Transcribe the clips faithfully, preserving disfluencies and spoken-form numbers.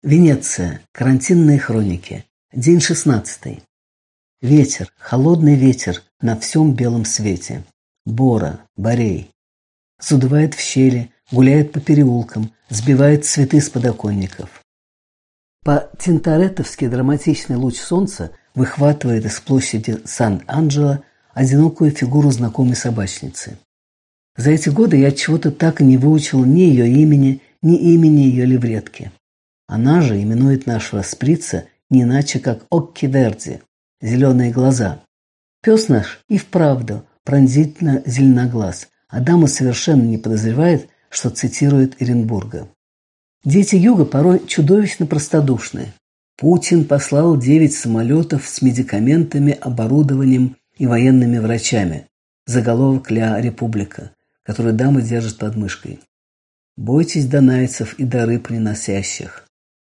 Венеция. Карантинные хроники. День шестнадцатый. Ветер, холодный ветер на всем белом свете. Бора, Борей. Задувает в щели, гуляет по переулкам, сбивает цветы с подоконников. По-тинтореттовски драматичный луч солнца выхватывает из площади Сан-Анджело одинокую фигуру знакомой собачницы. За эти годы я чего-то так и не выучил ни ее имени, ни имени ее левретки. Она же именует нашего шприца не иначе, как «Окки Верди» – «зеленые глаза». Пес наш и вправду пронзительно зеленоглаз, а дама совершенно не подозревает, что цитирует Эренбурга. Дети Юга порой чудовищно простодушны. Путин послал девять самолетов с медикаментами, оборудованием и военными врачами. Заголовок «Ля Република», который дама держит под мышкой. Бойтесь донайцев и дары приносящих.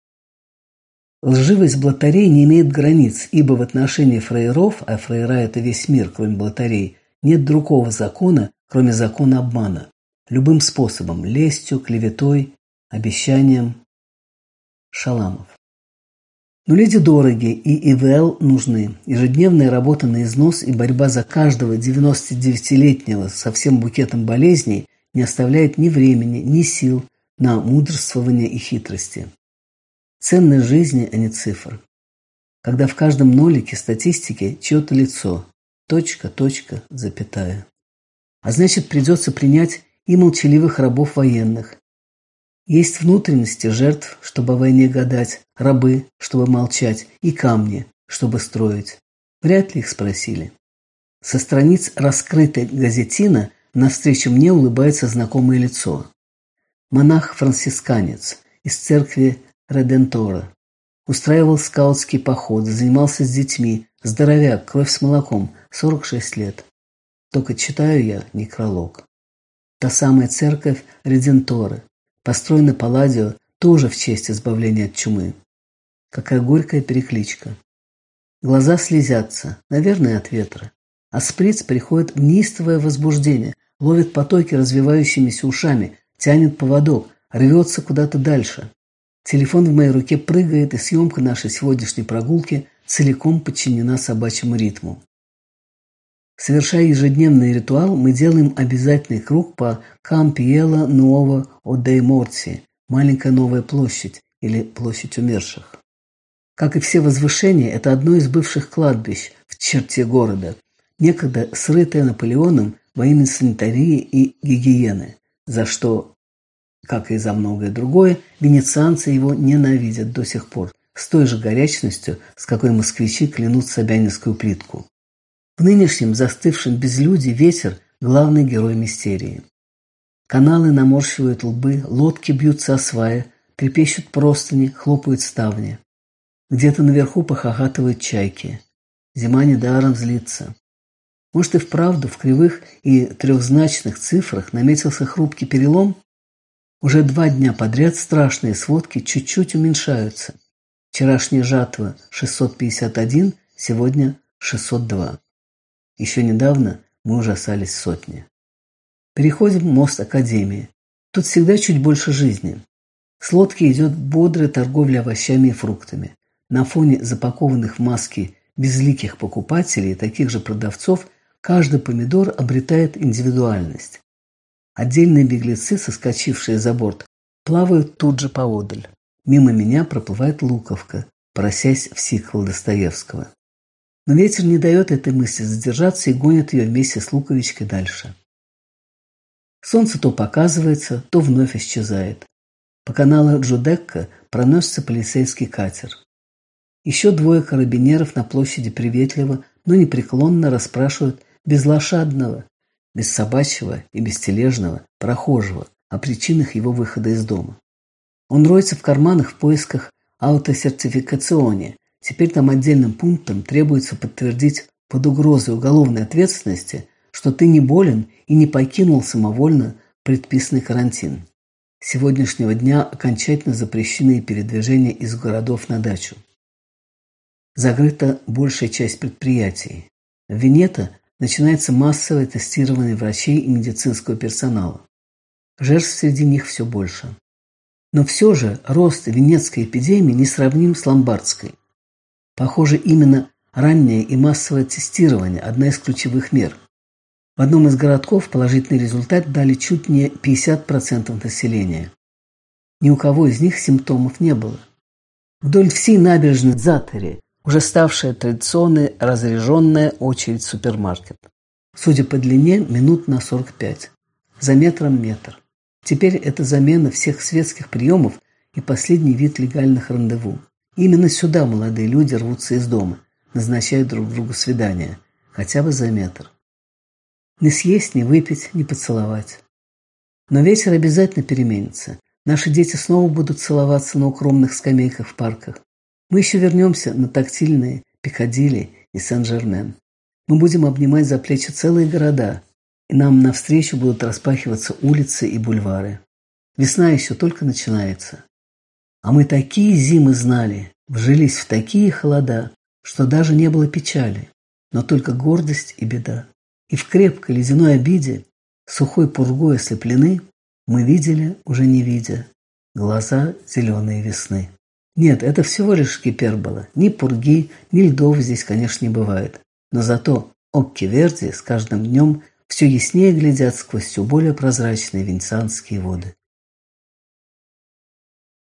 Лживость блатарей не имеет границ, ибо в отношении фраеров, а фраера – это весь мир, кроме блатарей, нет другого закона, кроме закона обмана. Любым способом – лестью, клеветой, обещанием. Шаламов. Но люди дороги и ИВЛ нужны. Ежедневная работа на износ и борьба за каждого девяностодевятилетнего со всем букетом болезней не оставляет ни времени, ни сил на мудрствование и хитрости. Ценность жизни, а не цифр. Когда в каждом нолике статистики чье-то лицо, точка, точка, запятая. А значит, придется принять и молчаливых рабов военных. Есть внутренности жертв, чтобы о войне гадать, рабы, чтобы молчать, и камни, чтобы строить. Вряд ли их спросили. Со страниц раскрытой газетина навстречу мне улыбается знакомое лицо. Монах-францисканец из церкви Редентора. Устраивал скаутский поход, занимался с детьми, здоровяк, кровь с молоком, сорок шесть лет. Только читаю я некролог. Та самая церковь Реденторы, построена Палладио тоже в честь избавления от чумы. Какая горькая перекличка. Глаза слезятся, наверное, от ветра. А шприц приходит в неистовое возбуждение, ловит потоки развивающимися ушами, тянет поводок, рвется куда-то дальше. Телефон в моей руке прыгает, и съемка нашей сегодняшней прогулки целиком подчинена собачьему ритму. Совершая ежедневный ритуал, мы делаем обязательный круг по Кампиелло Нуово Одей Морти, маленькая новая площадь или площадь умерших. Как и все возвышения, это одно из бывших кладбищ в черте города, некогда срытое Наполеоном во имя санитарии и гигиены, за что, как и за многое другое, венецианцы его ненавидят до сих пор, с той же горячностью, с какой москвичи клянут Собянинскую плитку. В нынешнем застывшем безлюдии ветер – главный герой мистерии. Каналы наморщивают лбы, лодки бьются о сваи, трепещут простыни, хлопают ставни. Где-то наверху похохатывают чайки. Зима недаром злится. Может, и вправду в кривых и трехзначных цифрах наметился хрупкий перелом? Уже два дня подряд страшные сводки чуть-чуть уменьшаются. Вчерашняя жатва шестьсот пятьдесят один, сегодня шестьсот два. Еще недавно мы ужасались сотни. Переходим мост Академии. Тут всегда чуть больше жизни. С лодки идет бодрая торговля овощами и фруктами. На фоне запакованных в маски безликих покупателей и таких же продавцов каждый помидор обретает индивидуальность. Отдельные беглецы, соскочившие за борт, плавают тут же поодаль. Мимо меня проплывает луковка, просясь в сиквел Достоевского. Но ветер не дает этой мысли задержаться и гонит ее вместе с луковичкой дальше. Солнце то показывается, то вновь исчезает. По каналу Джудекка проносится полицейский катер. Еще двое карабинеров на площади приветливо, но непреклонно расспрашивают безлошадного, бессобачьего и бестележного прохожего о причинах его выхода из дома. Он роется в карманах в поисках аутосертификационе. Теперь там отдельным пунктом требуется подтвердить под угрозой уголовной ответственности, что ты не болен и не покинул самовольно предписанный карантин. С сегодняшнего дня окончательно запрещены передвижения из городов на дачу. Закрыта большая часть предприятий. В Венето начинается массовое тестирование врачей и медицинского персонала. Жертв среди них все больше. Но все же рост венецкой эпидемии не сравним с ломбардской. Похоже, именно раннее и массовое тестирование – одна из ключевых мер. В одном из городков положительный результат дали чуть не пятьдесят процентов населения. Ни у кого из них симптомов не было. Вдоль всей набережной Затери уже ставшая традиционной разряженная очередь в супермаркет. Судя по длине, минут на сорок пять. За метром метр. Теперь это замена всех светских приемов и последний вид легальных рандеву. Именно сюда молодые люди рвутся из дома, назначают друг другу свидания, хотя бы за метр. Не съесть, не выпить, не поцеловать. Но вечер обязательно переменится. Наши дети снова будут целоваться на укромных скамейках в парках. Мы еще вернемся на тактильные Пикадилли и Сен-Жермен. Мы будем обнимать за плечи целые города, и нам навстречу будут распахиваться улицы и бульвары. Весна еще только начинается. А мы такие зимы знали, вжились в такие холода, что даже не было печали, но только гордость и беда. И в крепкой ледяной обиде, сухой пургой ослеплены, мы видели, уже не видя, глаза зеленые весны. Нет, это всего лишь гипербола. Ни пурги, ни льдов здесь, конечно, не бывает. Но зато Окки Верди с каждым днем все яснее глядят сквозь все более прозрачные венецианские воды.